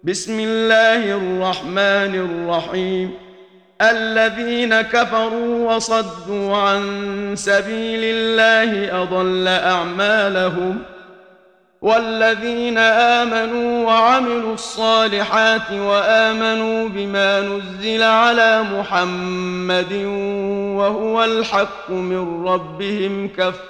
بسم الله الرحمن الرحيم. الذين كفروا وصدوا عن سبيل الله أضل أعمالهم، والذين آمنوا وعملوا الصالحات وآمنوا بما نزل على محمد وهو الحق من ربهم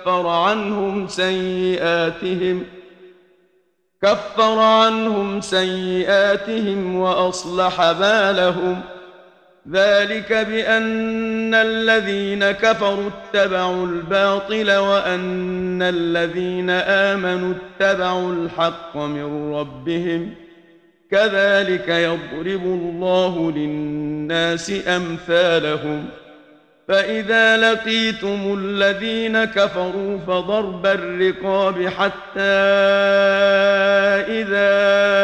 كفر عنهم سيئاتهم وأصلح بالهم. ذلك بأن الذين كفروا اتبعوا الباطل وأن الذين آمنوا اتبعوا الحق من ربهم، كذلك يضرب الله للناس أمثالهم. فإذا لقيتم الذين كفروا فضرب الرقاب حتى إذا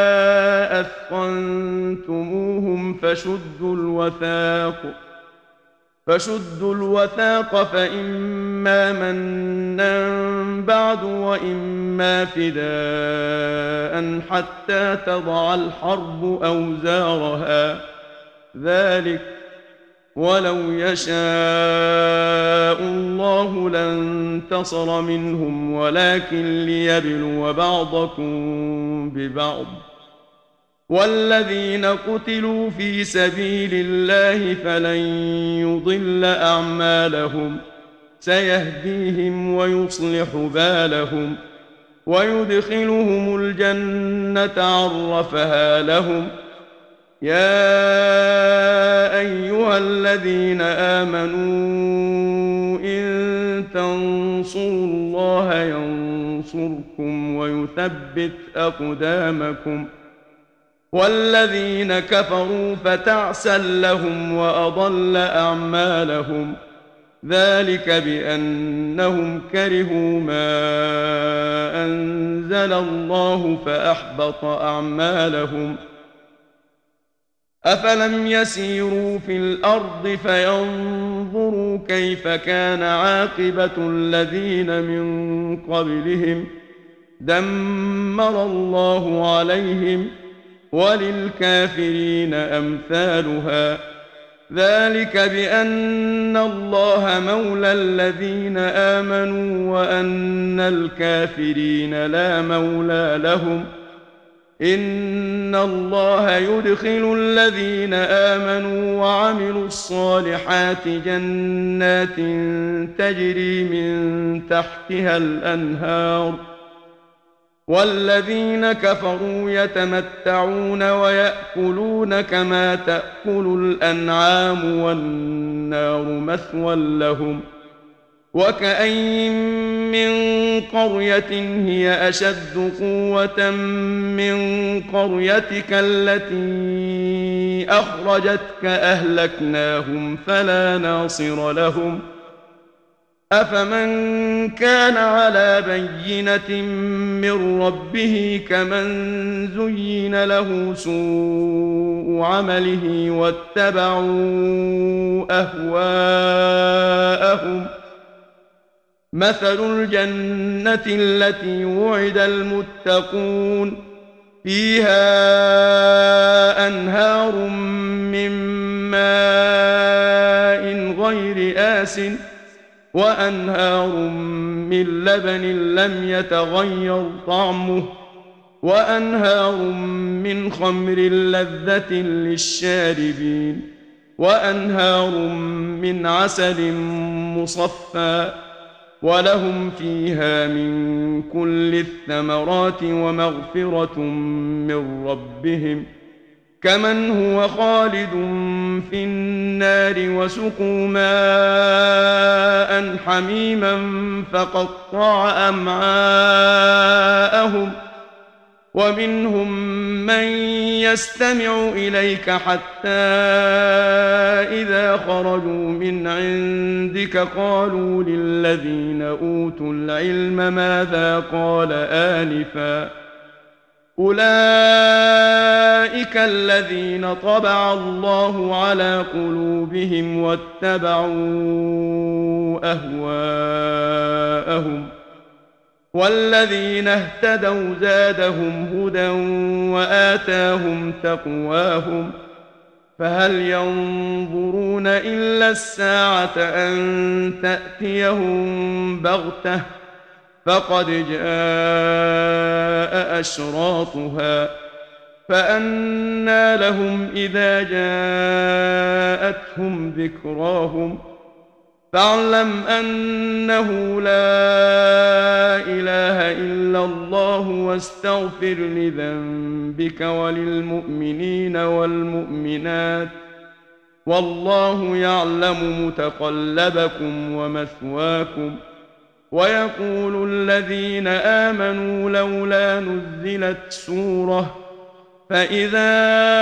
أثخنتموهم فشدوا الوثاق فإما منا بعد وإما فداء حتى تضع الحرب أوزارها. ذلك ولو يشاء الله لانتصر منهم ولكن ليبلو بعضكم ببعض. والذين قتلوا في سبيل الله فلن يضل أعمالهم، سيهديهم ويصلح بالهم ويدخلهم الجنة عرفها لهم. يا أيها الذين آمنوا إن تنصروا الله ينصركم ويثبت أقدامكم. والذين كفروا فتعسا لهم وأضل أعمالهم. ذلك بأنهم كرهوا ما أنزل الله فأحبط أعمالهم. أفلم يسيروا في الأرض فينظروا كيف كان عاقبة الذين من قبلهم، دمر الله عليهم وللكافرين أمثالها. ذلك بأن الله مولى الذين آمنوا وأن الكافرين لا مولى لهم. إن الله يدخل الذين آمنوا وعملوا الصالحات جنات تجري من تحتها الأنهار، والذين كفروا يتمتعون ويأكلون كما تأكل الأنعام والنار مثوى لهم. وكأين من قرية هي أشد قوة من قريتك التي أخرجتك أهلكناهم فلا ناصر لهم. أفمن كان على بينة من ربه كمن زين له سوء عمله واتبعوا أهواءهم. مثل الجنة التي وعد المتقون فيها أنهار من ماء غير آسن وأنهار من لبن لم يتغير طعمه وأنهار من خمر لذة للشاربين وأنهار من عسل مصفى ولهم فيها من كل الثمرات ومغفرة من ربهم كمن هو خالد في النار وسقوا ماء حميما فقطع أمعاءهم. ومنهم من يستمع إليك حتى إذا خرجوا من عندك قالوا للذين أوتوا العلم ماذا قال آنفا. أولئك الذين طبع الله على قلوبهم واتبعوا أهواءهم. والذين اهتدوا زادهم هدى وآتاهم تقواهم فهل ينظرون إلا الساعة أن تأتيهم بغتة فقد جاء أشراطها فأنى لهم إذا جاءتهم ذكراهم فاعلم أنه لا إله إلا الله واستغفر لذنبك وللمؤمنين والمؤمنات والله يعلم متقلبكم ومثواكم ويقول الذين آمنوا لولا نزلت سورة فإذا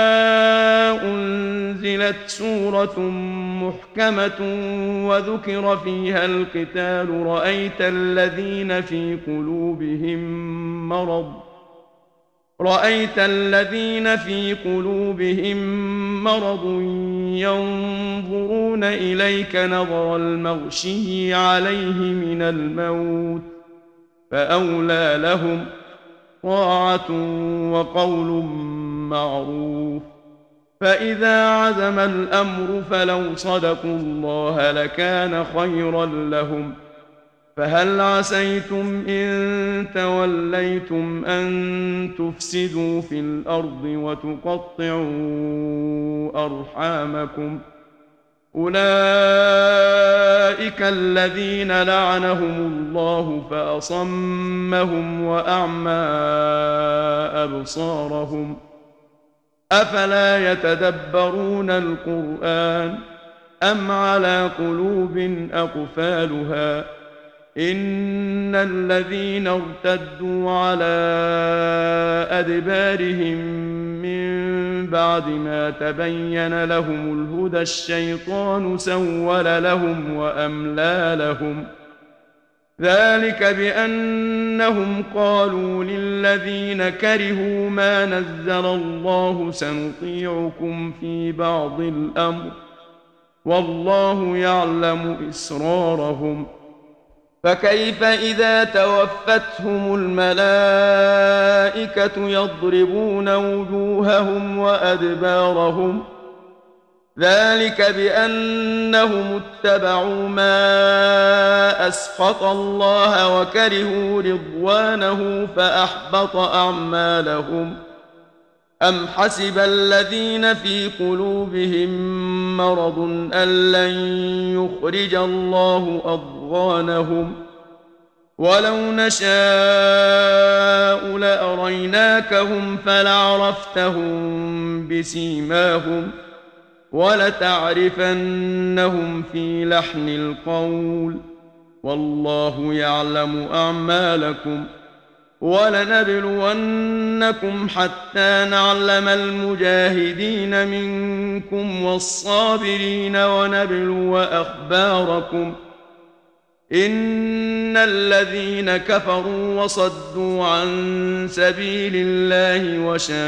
أنزلت سورة محكمة وذكر فيها القتال رأيت الذين في قلوبهم مرض ينظرون إليك نظر المغشي عليه من الموت فأولى لهم طاعة وقول معروف فإذا عزم الأمر فلو صدقوا الله لكان خيرا لهم فهل عسيتم إن توليتم أن تفسدوا في الأرض وتقطعوا أرحامكم أولئك الذين لعنهم الله فأصمهم وأعمى أبصارهم أفلا يتدبرون القرآن أم على قلوب أقفالها إن الذين ارتدوا على أدبارهم من بعد ما تبين لهم الهدى الشيطان سول لهم وأملى لهم ذلك بأنهم قالوا للذين كرهوا ما نزل الله سنطيعكم في بعض الأمر والله يعلم إسرارهم فكيف إذا توفتهم الملائكة يضربون وجوههم وأدبارهم ذلك بأنهم اتبعوا ما أسخط الله وكرهوا رضوانه فأحبط أعمالهم أم حسب الذين في قلوبهم مرض أن لن يخرج الله أضغانهم ولو نشاء لأريناكهم فلعرفتهم بسيماهم ولتعرفنهم في لحن القول والله يعلم أعمالكم ولنبلونكم حتى نعلم المجاهدين منكم والصابرين ونبلو أخباركم إن الذين كفروا وصدوا عن سبيل الله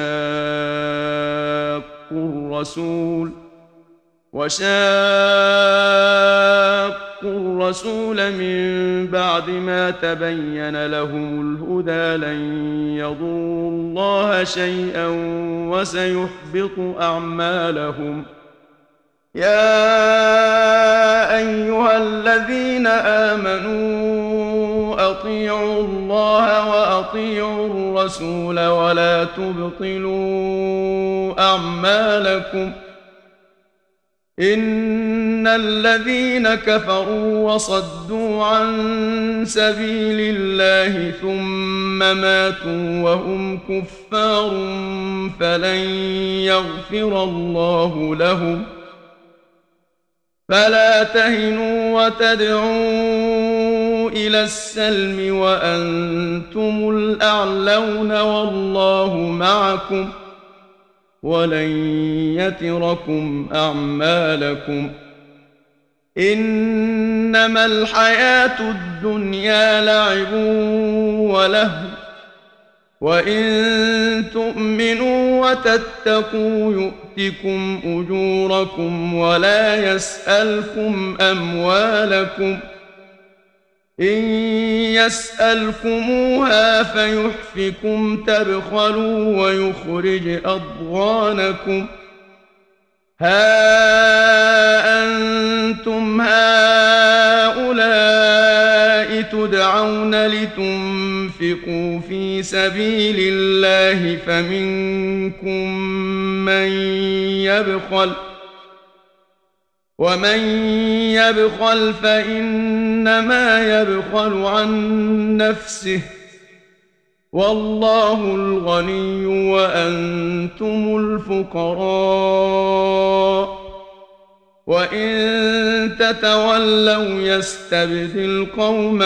وشاقوا الرسول من بعد ما تبين لهم الهدى لن يضروا الله شيئا وسيحبط أعمالهم يا أيها الذين آمنوا أطيعوا الله وأطيعوا الرسول ولا تبطلوا أعمالكم إن الذين كفروا وصدوا عن سبيل الله ثم ماتوا وهم كفار فلن يغفر الله لهم فلا تهنوا وتدعوا إلى السلم وأنتم الأعلون والله معكم ولن يتركم أعمالكم إنما الحياة الدنيا لعب ولهو وإن تؤمنوا وتتقوا يؤتكم أجوركم ولا يسألكم أموالكم إن يسألكموها فيحفكم تبخلوا ويخرج أضغانكم ها أنتم هؤلاء تدعون لتنفقوا في سبيل الله فمنكم من يبخل ومن يبخل فإنما يبخل عن نفسه والله الغني وأنتم الفقراء وإن تتولوا يستبدل قوما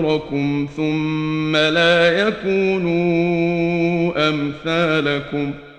غيركم ثم لا يكونوا أمثالكم